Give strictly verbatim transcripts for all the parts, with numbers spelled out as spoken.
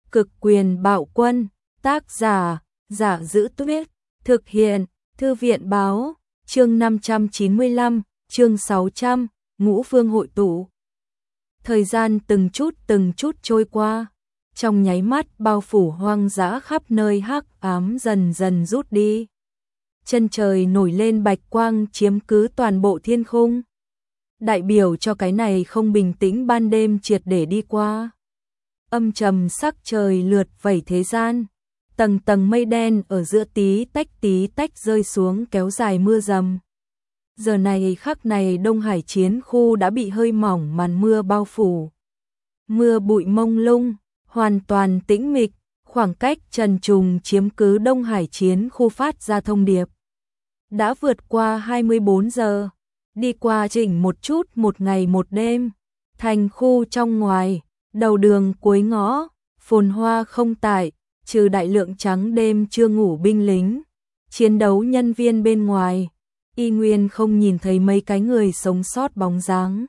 Cực quyền bạo quân, tác giả, Giả Giữ Tuyết, thực hiện, Thư viện báo, chương năm trăm chín mươi lăm, chương sáu trăm, Ngũ Phương hội tụ. Thời gian từng chút từng chút trôi qua, trong nháy mắt bao phủ hoang dã khắp nơi hắc ám dần dần rút đi. Chân trời nổi lên bạch quang chiếm cứ toàn bộ thiên khung, đại biểu cho cái này không bình tĩnh ban đêm triệt để đi qua. Âm trầm sắc trời lượt vẩy thế gian, tầng tầng mây đen ở giữa tí tách tí tách rơi xuống kéo dài mưa rầm. Giờ này khắc này Đông Hải chiến khu đã bị hơi mỏng màn mưa bao phủ. Mưa bụi mông lung, hoàn toàn tĩnh mịch, khoảng cách trần trùng chiếm cứ Đông Hải chiến khu phát ra thông điệp. Đã vượt qua hai mươi bốn giờ, đi qua chỉnh một chút một ngày một đêm, thành khu trong ngoài, đầu đường cuối ngõ, phồn hoa không tại, trừ đại lượng trắng đêm chưa ngủ binh lính, chiến đấu nhân viên bên ngoài, y nguyên không nhìn thấy mấy cái người sống sót bóng dáng.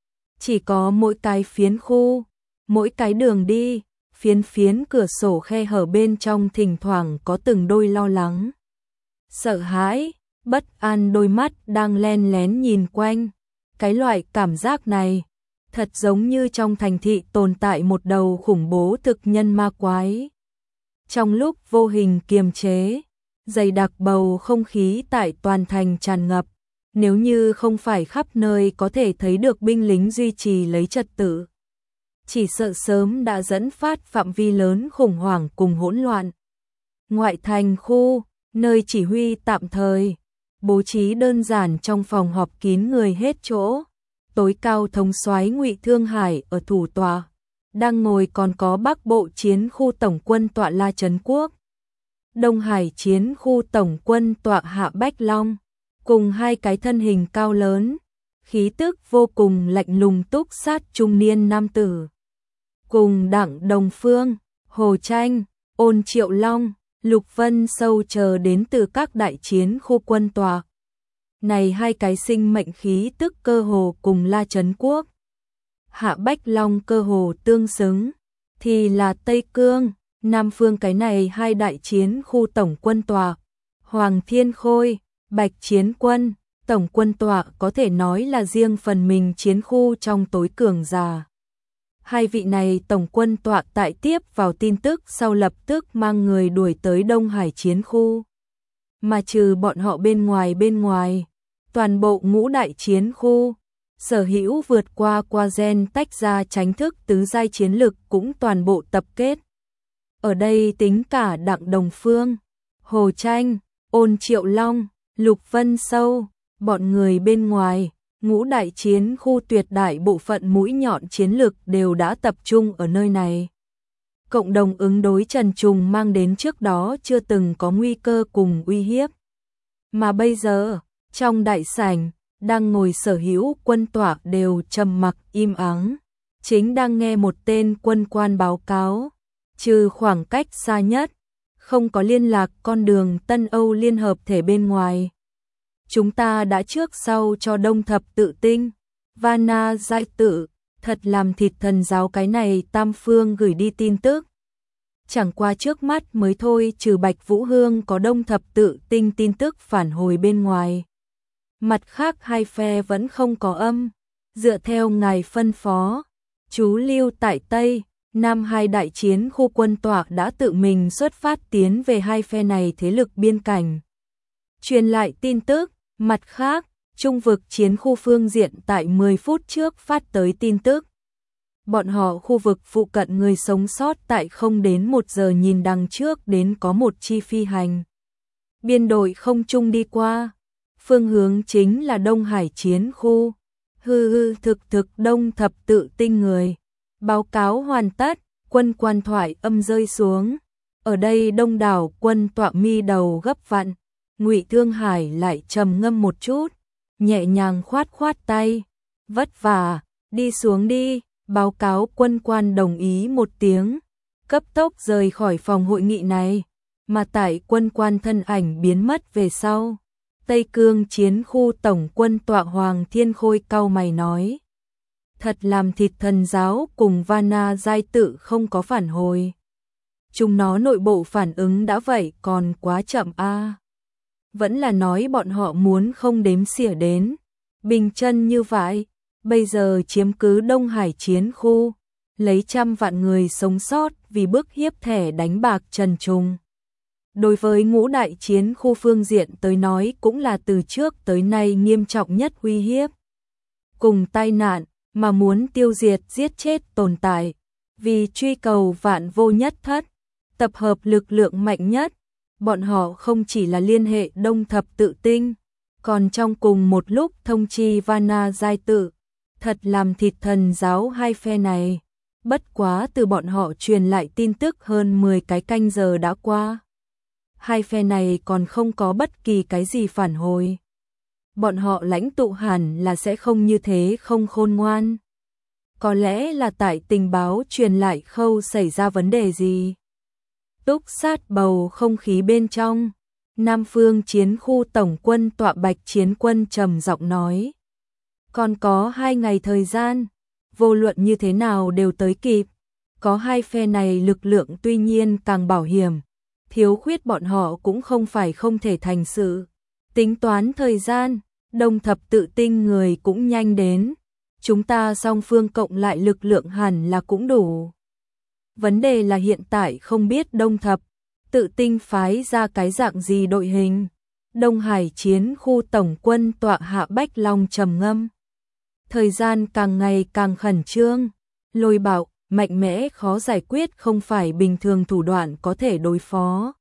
Chỉ có mỗi cái phiến khu, mỗi cái đường đi, phiến phiến cửa sổ khe hở bên trong thỉnh thoảng có từng đôi lo lắng, sợ hãi, bất an đôi mắt đang len lén nhìn quanh. Cái loại cảm giác này thật giống như trong thành thị tồn tại một đầu khủng bố thực nhân ma quái. Trong lúc vô hình kiềm chế, dày đặc bầu không khí tại toàn thành tràn ngập, nếu như không phải khắp nơi có thể thấy được binh lính duy trì lấy trật tự, chỉ sợ sớm đã dẫn phát phạm vi lớn khủng hoảng cùng hỗn loạn. Ngoại thành khu, nơi chỉ huy tạm thời, bố trí đơn giản trong phòng họp kín người hết chỗ. Tối cao thống soái Ngụy Thương Hải ở thủ tọa, đang ngồi còn có Bắc Bộ chiến khu tổng quân tọa La Trấn Quốc, Đông Hải chiến khu tổng quân tọa Hạ Bách Long, cùng hai cái thân hình cao lớn, khí tức vô cùng lạnh lùng túc sát trung niên nam tử. Cùng Đặng Đồng Phương, Hồ Tranh, Ôn Triệu Long, Lục Vân Sâu chờ đến từ các đại chiến khu quân tọa. Này hai cái sinh mệnh khí tức cơ hồ cùng La Trấn Quốc, Hạ Bách Long cơ hồ tương xứng, thì là Tây Cương, Nam Phương cái này hai đại chiến khu tổng quân tọa, Hoàng Thiên Khôi, Bạch Chiến Quân, tổng quân tọa có thể nói là riêng phần mình chiến khu trong tối cường giả. Hai vị này tổng quân tọa tại tiếp vào tin tức sau lập tức mang người đuổi tới Đông Hải chiến khu. Mà trừ bọn họ bên ngoài bên ngoài, toàn bộ ngũ đại chiến khu, sở hữu vượt qua qua gen tách ra tránh thức tứ giai chiến lực cũng toàn bộ tập kết. Ở đây tính cả Đặng Đồng Phương, Hồ Tranh, Ôn Triệu Long, Lục Vân Sâu, bọn người bên ngoài, ngũ đại chiến khu tuyệt đại bộ phận mũi nhọn chiến lực đều đã tập trung ở nơi này. Cộng đồng ứng đối trần trùng mang đến trước đó chưa từng có nguy cơ cùng uy hiếp. Mà bây giờ, trong đại sảnh, đang ngồi sở hữu quân tọa đều trầm mặc im ắng, chính đang nghe một tên quân quan báo cáo, trừ khoảng cách xa nhất, không có liên lạc con đường Tân Âu Liên Hợp Thể bên ngoài. Chúng ta đã trước sau cho Đông Thập Tự Tinh, Vana Giai Tự, thật làm thịt thần giáo cái này tam phương gửi đi tin tức. Chẳng qua trước mắt mới thôi, trừ Bạch Vũ Hương có Đông Thập Tự Tinh tin tức phản hồi bên ngoài. Mặt khác hai phe vẫn không có âm, dựa theo ngài phân phó, chú lưu tại Tây, Nam hai đại chiến khu quân tọa đã tự mình xuất phát tiến về hai phe này thế lực biên cảnh. Truyền lại tin tức, mặt khác, trung vực chiến khu phương diện tại mười phút trước phát tới tin tức. Bọn họ khu vực phụ cận người sống sót tại không đến một giờ nhìn đằng trước đến có một chi phi hành. Biên đội không trung đi qua. Phương hướng chính là Đông Hải chiến khu. Hư hư thực thực Đông Thập Tự Tinh người. Báo cáo hoàn tất, quân quan thoại âm rơi xuống. Ở đây đông đảo quân tọa mi đầu gấp vặn. Ngụy Thương Hải lại trầm ngâm một chút, nhẹ nhàng khoát khoát tay. Vất vả, đi xuống đi. Báo cáo quân quan đồng ý một tiếng. Cấp tốc rời khỏi phòng hội nghị này. Mà tại quân quan thân ảnh biến mất về sau, Tây Cương chiến khu tổng quân tọa Hoàng Thiên Khôi cau mày nói. Thật làm thịt thần giáo cùng Vana Giai Tự không có phản hồi. chúng nó nội bộ phản ứng đã vậy còn quá chậm a. À. Vẫn là nói bọn họ muốn không đếm xỉa đến Bình Chân như vậy, bây giờ chiếm cứ Đông Hải chiến khu, lấy trăm vạn người sống sót vì bức hiếp thẻ đánh bạc trần trùng. Đối với ngũ đại chiến khu phương diện tới nói cũng là từ trước tới nay nghiêm trọng nhất uy hiếp. Cùng tai nạn mà muốn tiêu diệt giết chết tồn tại, vì truy cầu vạn vô nhất thất, tập hợp lực lượng mạnh nhất, bọn họ không chỉ là liên hệ Đông Thập Tự Tinh, còn trong cùng một lúc thông chi Vana Giai Tự, thật làm thịt thần giáo hai phe này. Bất quá từ bọn họ truyền lại tin tức hơn mười cái canh giờ đã qua. Hai phe này còn không có bất kỳ cái gì phản hồi. Bọn họ lãnh tụ hẳn là sẽ không như thế không khôn ngoan. Có lẽ là tại tình báo truyền lại khâu xảy ra vấn đề gì. Túc sát bầu không khí bên trong, Nam Phương chiến khu tổng quân tọa Bạch Chiến Quân trầm giọng nói. Còn có hai ngày thời gian, vô luận như thế nào đều tới kịp. Có hai phe này lực lượng tuy nhiên càng bảo hiểm, thiếu khuyết bọn họ cũng không phải không thể thành sự. Tính toán thời gian, Đông Thập Tự Tinh người cũng nhanh đến. Chúng ta song phương cộng lại lực lượng hẳn là cũng đủ. Vấn đề là hiện tại không biết Đông Thập Tự Tinh phái ra cái dạng gì đội hình. Đông Hải chiến khu tổng quân tọa hạ Bách Long trầm ngâm. Thời gian càng ngày càng khẩn trương. Lôi Bạo, mạnh mẽ khó giải quyết không phải bình thường thủ đoạn có thể đối phó.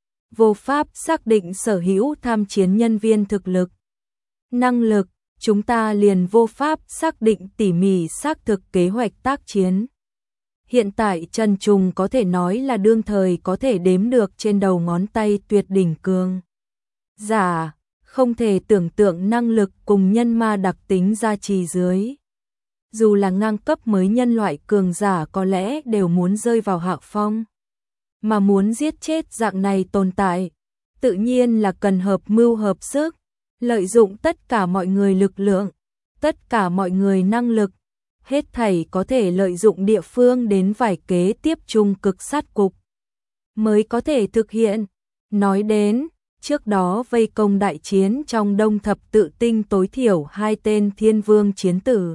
Vô pháp xác định sở hữu tham chiến nhân viên thực lực. Năng lực, chúng ta liền vô pháp xác định tỉ mỉ xác thực kế hoạch tác chiến. Hiện tại Trần Trùng có thể nói là đương thời có thể đếm được trên đầu ngón tay tuyệt đỉnh cường. Giả, không thể tưởng tượng năng lực cùng nhân ma đặc tính gia trì dưới. Dù là ngang cấp mới nhân loại cường giả có lẽ đều muốn rơi vào hạ phong. Mà muốn giết chết dạng này tồn tại, tự nhiên là cần hợp mưu hợp sức, lợi dụng tất cả mọi người lực lượng, tất cả mọi người năng lực, hết thảy có thể lợi dụng địa phương đến vài kế tiếp trung cực sát cục, mới có thể thực hiện. Nói đến, trước đó vây công đại chiến trong Đông Thập Tự Tinh tối thiểu hai tên thiên vương chiến tử.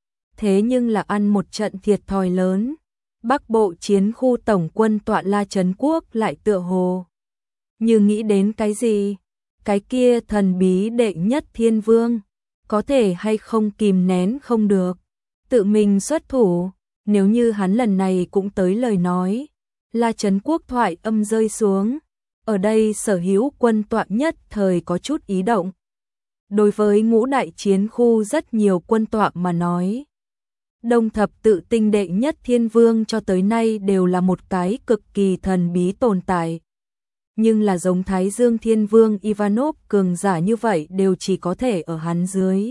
Thế nhưng là ăn một trận thiệt thòi lớn. Bắc Bộ chiến khu tổng quân tọa La Trấn Quốc lại tựa hồ như nghĩ đến cái gì, cái kia thần bí đệ nhất thiên vương, có thể hay không kìm nén không được, tự mình xuất thủ, nếu như hắn lần này cũng tới lời nói. La Trấn Quốc thoại âm rơi xuống, ở đây sở hữu quân tọa nhất thời có chút ý động. Đối với ngũ đại chiến khu rất nhiều quân tọa mà nói, Đông Thập Tự Tinh đệ nhất thiên vương cho tới nay đều là một cái cực kỳ thần bí tồn tại. Nhưng là giống Thái Dương Thiên Vương Ivanov cường giả như vậy đều chỉ có thể ở hắn dưới.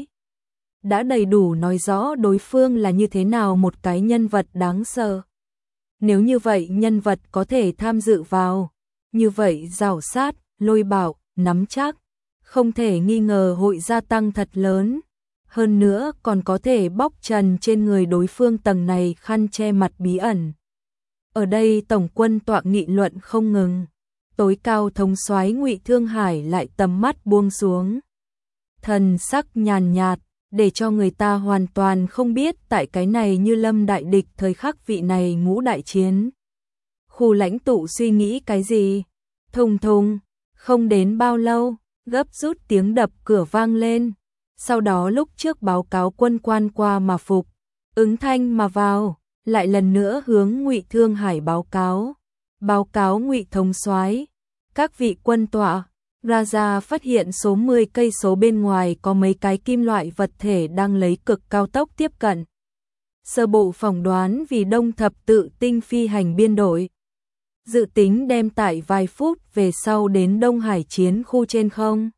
Đã đầy đủ nói rõ đối phương là như thế nào một cái nhân vật đáng sợ. Nếu như vậy nhân vật có thể tham dự vào, như vậy giảo sát, Lôi Bạo, nắm chắc, không thể nghi ngờ hội gia tăng thật lớn. Hơn nữa còn có thể bóc trần trên người đối phương tầng này khăn che mặt bí ẩn. Ở đây tổng quân tọa nghị luận không ngừng. Tối cao thống soái Ngụy Thương Hải lại tầm mắt buông xuống. Thần sắc nhàn nhạt, để cho người ta hoàn toàn không biết tại cái này như lâm đại địch thời khắc vị này ngũ đại chiến. Khu lãnh tụ suy nghĩ cái gì? Thùng thùng, không đến bao lâu, gấp rút tiếng đập cửa vang lên. Sau đó lúc trước báo cáo quân quan qua mà phục, ứng thanh mà vào, lại lần nữa hướng Ngụy Thương Hải báo cáo. Báo cáo Ngụy thống soái, các vị quân tọa, Raja phát hiện số mười cây số bên ngoài có mấy cái kim loại vật thể đang lấy cực cao tốc tiếp cận. Sơ bộ phỏng đoán vì Đông Thập Tự Tinh phi hành biên đội. Dự tính đem tại vài phút về sau đến Đông Hải chiến khu trên không.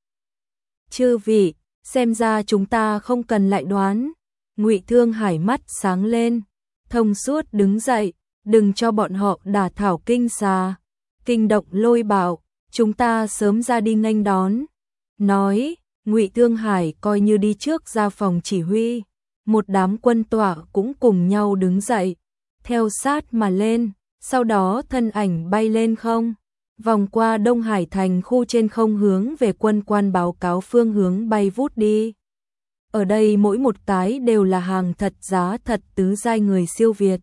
Chư vị, xem ra chúng ta không cần lại đoán. Ngụy Thương Hải mắt sáng lên, thông suốt đứng dậy, đừng cho bọn họ đả thảo kinh xà, kinh động Lôi Bạo, chúng ta sớm ra đi nghênh đón. Nói, Ngụy Thương Hải coi như đi trước ra phòng chỉ huy, một đám quân tọa cũng cùng nhau đứng dậy, theo sát mà lên, Sau đó thân ảnh bay lên không, vòng qua Đông Hải thành khu trên không hướng về quân quan báo cáo phương hướng bay vút đi. Ở đây mỗi một cái đều là hàng thật giá thật tứ giai người siêu việt.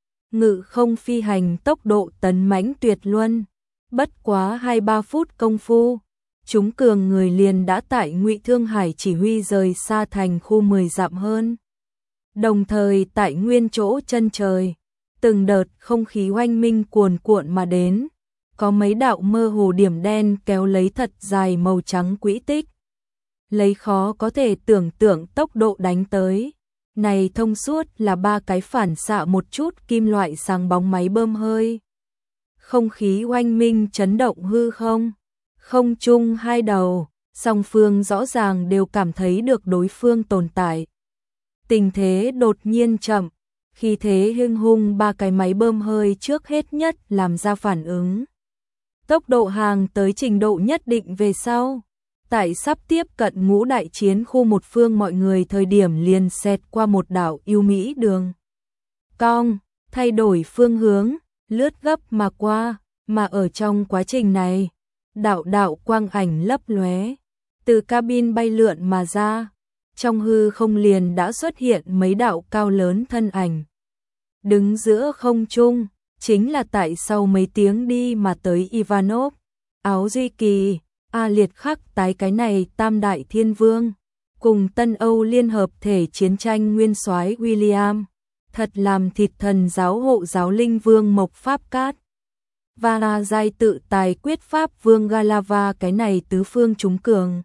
Ngự không phi hành tốc độ tấn mãnh tuyệt luân, bất quá hai ba phút công phu, chúng cường người liền đã tại Ngụy Thương Hải chỉ huy rời xa thành khu mười dặm hơn. Đồng thời tại nguyên chỗ chân trời, từng đợt không khí oanh minh cuồn cuộn mà đến, có mấy đạo mơ hồ điểm đen kéo lấy thật dài màu trắng quỹ tích. Lấy khó có thể tưởng tượng tốc độ đánh tới. Này thông suốt là ba cái phản xạ một chút kim loại sáng bóng máy bơm hơi. Không khí oanh minh chấn động hư không. Không chung hai đầu, song phương rõ ràng đều cảm thấy được đối phương tồn tại. Tình thế đột nhiên chậm, khi thế hưng hung ba cái máy bơm hơi trước hết nhất làm ra phản ứng. Tốc độ hàng tới trình độ nhất định về sau. Tại sắp tiếp cận ngũ đại chiến khu một phương mọi người thời điểm liền xẹt qua một đảo yêu mỹ đường cong, thay đổi phương hướng, lướt gấp mà qua, mà ở trong quá trình này, đạo đạo quang ảnh lấp lóe, từ cabin bay lượn mà ra, trong hư không liền đã xuất hiện mấy đạo cao lớn thân ảnh. Đứng giữa không trung, chính là tại sau mấy tiếng đi mà tới Ivanov, Áo Duy Kỳ, A Liệt Khắc tái cái này tam đại thiên vương, cùng Tân Âu liên hợp thể chiến tranh nguyên soái William, thật làm thịt thần giáo hộ giáo linh vương Mộc Pháp Cát, và là giai tự tài quyết pháp vương Galava cái này tứ phương chúng cường.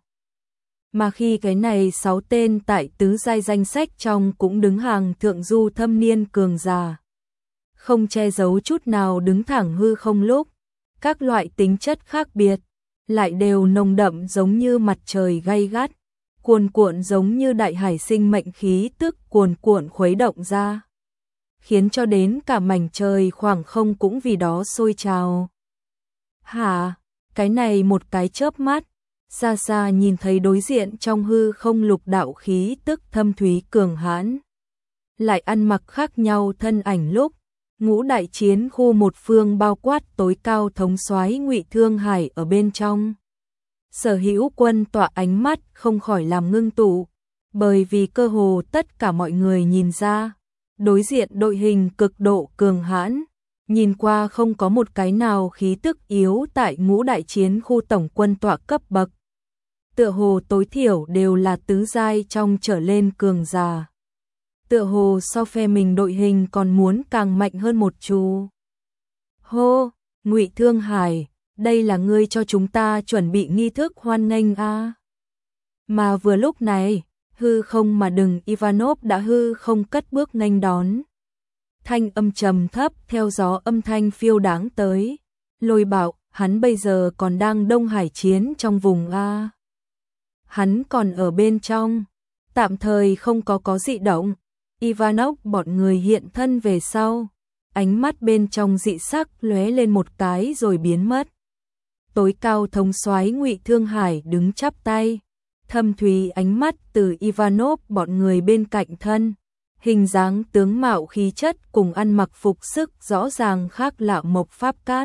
Mà khi cái này sáu tên tại tứ giai danh sách trong cũng đứng hàng thượng du thâm niên cường già, không che giấu chút nào đứng thẳng hư không lúc, các loại tính chất khác biệt lại đều nồng đậm giống như mặt trời gay gắt, cuồn cuộn giống như đại hải sinh mệnh khí tức cuồn cuộn khuấy động ra, khiến cho đến cả mảnh trời khoảng không cũng vì đó sôi trào. Hả, cái này một cái chớp mắt, xa xa nhìn thấy đối diện trong hư không lục đạo khí tức thâm thúy cường hãn, lại ăn mặc khác nhau thân ảnh lúc, ngũ đại chiến khu một phương bao quát tối cao thống soái Ngụy Thương Hải ở bên trong. Sở hữu quân tọa ánh mắt không khỏi làm ngưng tụ, bởi vì cơ hồ tất cả mọi người nhìn ra, đối diện đội hình cực độ cường hãn, nhìn qua không có một cái nào khí tức yếu tại ngũ đại chiến khu tổng quân tọa cấp bậc. Tựa hồ tối thiểu đều là tứ giai trong trở lên cường giả. Tựa hồ so phe mình đội hình còn muốn càng mạnh hơn một chút. Hô, Ngụy Thương Hải, đây là ngươi cho chúng ta chuẩn bị nghi thức hoan nghênh a. À? Mà vừa lúc này, hư không mà đừng Ivanov đã hư không cất bước nghênh đón. Thanh âm trầm thấp theo gió âm thanh phiêu đáng tới, Lôi bảo, hắn bây giờ còn đang Đông Hải chiến trong vùng a. Hắn còn ở bên trong, tạm thời không có có dị động. Ivanov bọn người hiện thân về sau, ánh mắt bên trong dị sắc lóe lên một cái rồi biến mất. Tối cao thống soái Ngụy Thương Hải đứng chắp tay, thâm thúy ánh mắt từ Ivanov bọn người bên cạnh thân, hình dáng tướng mạo khí chất cùng ăn mặc phục sức rõ ràng khác lạ Mộc Pháp Cát.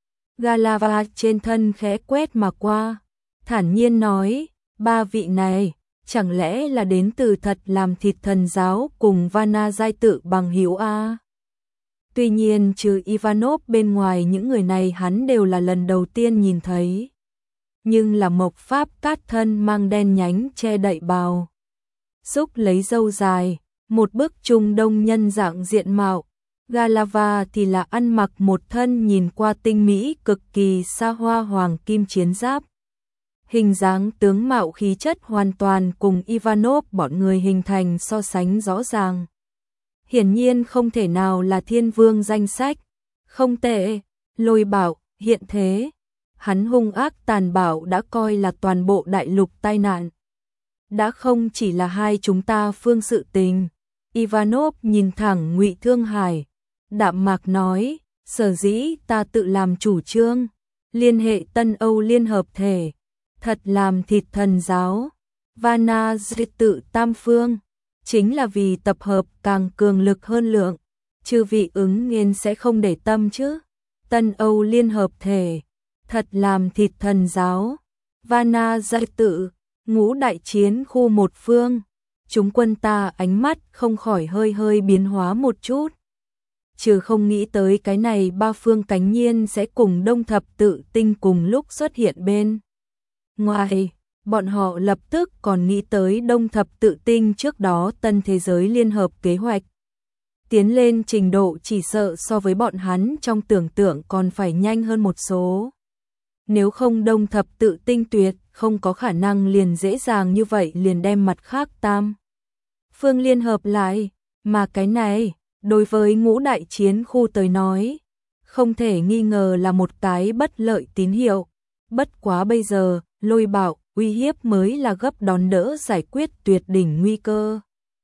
Galava trên thân khẽ quét mà qua, thản nhiên nói, ba vị này chẳng lẽ là đến từ thật làm thịt thần giáo cùng Vana giai tự bằng hữu a? Tuy nhiên trừ Ivanov bên ngoài những người này hắn đều là lần đầu tiên nhìn thấy. Nhưng là Mộc Pháp Cát thân mang đen nhánh che đậy bào, xúc lấy râu dài, một bức trung đông nhân dạng diện mạo. Galava thì là ăn mặc một thân nhìn qua tinh mỹ cực kỳ xa hoa hoàng kim chiến giáp. Hình dáng tướng mạo khí chất hoàn toàn cùng Ivanov bọn người hình thành so sánh rõ ràng. Hiển nhiên không thể nào là thiên vương danh sách. Không tệ, Lôi bảo, hiện thế. Hắn hung ác tàn bạo đã coi là toàn bộ đại lục tai nạn. Đã không chỉ là hai chúng ta phương sự tình. Ivanov nhìn thẳng Ngụy Thương Hải, đạm mạc nói, sở dĩ ta tự làm chủ trương, liên hệ Tân Âu liên hợp thể, thật làm thịt thần giáo, Vana tự tam phương, chính là vì tập hợp càng cường lực hơn lượng, chư vị ứng nghiên sẽ không để tâm chứ? Tân Âu Liên hợp thể, thật làm thịt thần giáo. Vana Giai Tự, Ngũ đại chiến khu một phương. Chúng quân ta ánh mắt không khỏi hơi hơi biến hóa một chút. Trừ không nghĩ tới cái này ba phương cánh nhiên sẽ cùng Đông Thập Tự Tinh cùng lúc xuất hiện bên ngoài. Bọn họ lập tức còn nghĩ tới Đông Thập Tự Tinh trước đó tân thế giới liên hợp kế hoạch. Tiến lên trình độ chỉ sợ so với bọn hắn trong tưởng tượng còn phải nhanh hơn một số. Nếu không Đông Thập Tự Tinh tuyệt không có khả năng liền dễ dàng như vậy liền đem mặt khác tam phương liên hợp lại, mà cái này, đối với ngũ đại chiến khu tới nói, không thể nghi ngờ là một cái bất lợi tín hiệu. Bất quá bây giờ, Lôi Bảo, uy hiếp mới là gấp đón đỡ giải quyết tuyệt đỉnh nguy cơ.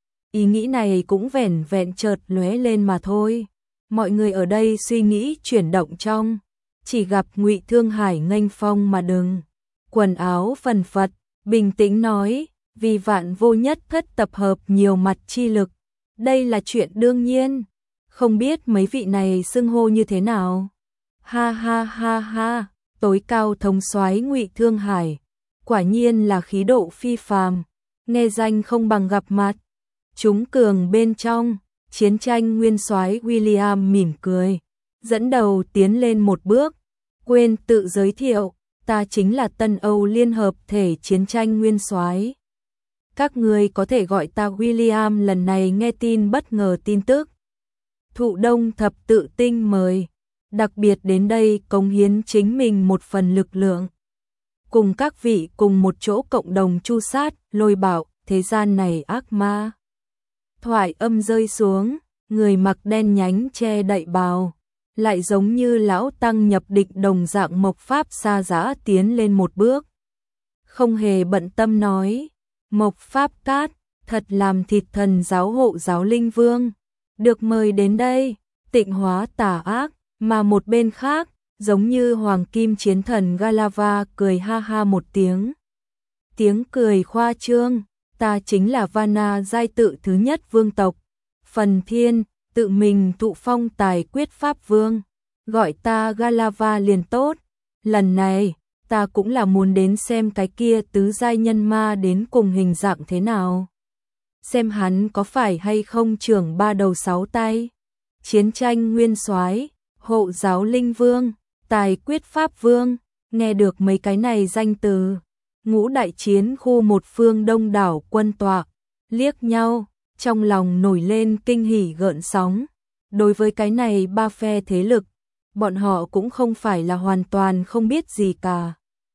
Ý nghĩ này cũng vẻn vẹn chợt lóe lên mà thôi. Mọi người ở đây suy nghĩ chuyển động trong, chỉ gặp Ngụy Thương Hải nghênh phong mà đừng. Quần áo phần phật, bình tĩnh nói, vì vạn vô nhất thất tập hợp nhiều mặt chi lực. Đây là chuyện đương nhiên, không biết mấy vị này xưng hô như thế nào. Ha ha ha ha, tối cao thống soái Ngụy Thương Hải, quả nhiên là khí độ phi phàm, nghe danh không bằng gặp mặt. Chúng cường bên trong, chiến tranh nguyên soái William mỉm cười, dẫn đầu tiến lên một bước, quên tự giới thiệu, ta chính là Tân Âu Liên hợp thể chiến tranh nguyên soái. Các người có thể gọi ta William. Lần này nghe tin bất ngờ tin tức. Thụ Đông Thập Tự Tinh mời, đặc biệt đến đây cống hiến chính mình một phần lực lượng. Cùng các vị cùng một chỗ cộng đồng chu sát, Lôi Bảo, thế gian này ác ma. Thoại âm rơi xuống, người mặc đen nhánh che đậy bào, lại giống như lão tăng nhập định đồng dạng Mộc Pháp Sa Giã tiến lên một bước. Không hề bận tâm nói, Mộc Pháp Cát, thật làm thịt thần giáo hộ giáo linh vương, được mời đến đây, tịnh hóa tà ác, mà một bên khác, giống như hoàng kim chiến thần Galava cười ha ha một tiếng. Tiếng cười khoa trương, ta chính là Vana Giai Tự thứ nhất vương tộc, Phần Thiên, tự mình thụ phong tài quyết pháp vương, gọi ta Galava liền tốt. Lần này, ta cũng là muốn đến xem cái kia tứ giai nhân ma đến cùng hình dạng thế nào. Xem hắn có phải hay không trưởng ba đầu sáu tay. Chiến tranh nguyên soái, hộ giáo linh vương, tài quyết pháp vương, nghe được mấy cái này danh từ. Ngũ đại chiến khu một phương đông đảo quân tọa, liếc nhau, trong lòng nổi lên kinh hỉ gợn sóng. Đối với cái này ba phe thế lực, bọn họ cũng không phải là hoàn toàn không biết gì cả.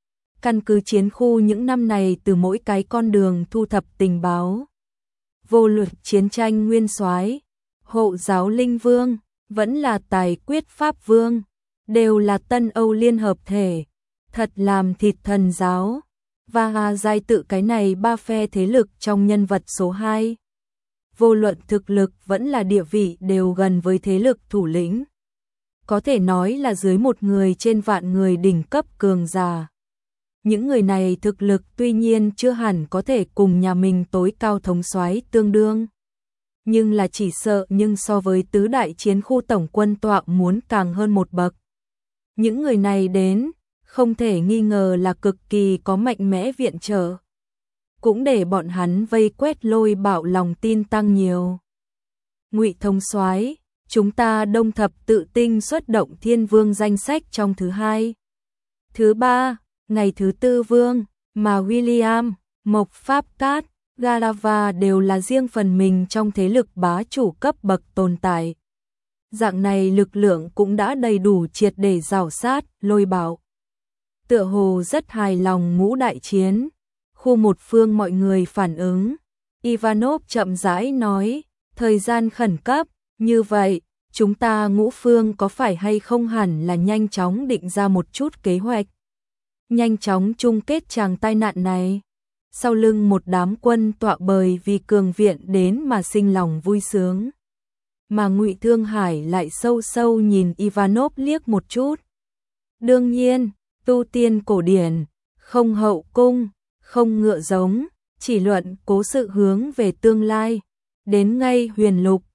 Căn cứ chiến khu những năm này từ mỗi cái con đường thu thập tình báo. Vô luận chiến tranh nguyên soái, hộ giáo linh vương, vẫn là tài quyết pháp vương, đều là Tân Âu Liên hợp thể, thật làm thịt thần giáo. Và Giai Tự cái này ba phe thế lực trong nhân vật số hai. Vô luận thực lực vẫn là địa vị đều gần với thế lực thủ lĩnh. Có thể nói là dưới một người trên vạn người đỉnh cấp cường giả. Những người này thực lực tuy nhiên chưa hẳn có thể cùng nhà mình tối cao thống soái tương đương. Nhưng là chỉ sợ nhưng so với tứ đại chiến khu tổng quân tọa muốn càng hơn một bậc. Những người này đến, không thể nghi ngờ là cực kỳ có mạnh mẽ viện trợ. Cũng để bọn hắn vây quét Lôi Bảo lòng tin tăng nhiều. Ngụy thống soái, chúng ta Đông Thập Tự Tinh xuất động thiên vương danh sách trong thứ hai. Thứ ba, ngày thứ tư vương, mà William, Mộc Pháp Cát, Galava đều là riêng phần mình trong thế lực bá chủ cấp bậc tồn tại. Dạng này lực lượng cũng đã đầy đủ triệt để rào sát, Lôi Bảo. Tựa hồ rất hài lòng ngũ đại chiến. Khu một phương mọi người phản ứng. Ivanov chậm rãi nói, thời gian khẩn cấp, như vậy, chúng ta ngũ phương có phải hay không hẳn là nhanh chóng định ra một chút kế hoạch. Nhanh chóng chung kết tràng tai nạn này. Sau lưng một đám quân tọa bời vì cường viện đến mà sinh lòng vui sướng. Mà Ngụy Thương Hải lại sâu sâu nhìn Ivanov liếc một chút. Đương nhiên, tu tiên cổ điển, không hậu cung, không ngựa giống, chỉ luận cố sự hướng về tương lai. Đến ngay huyền lục,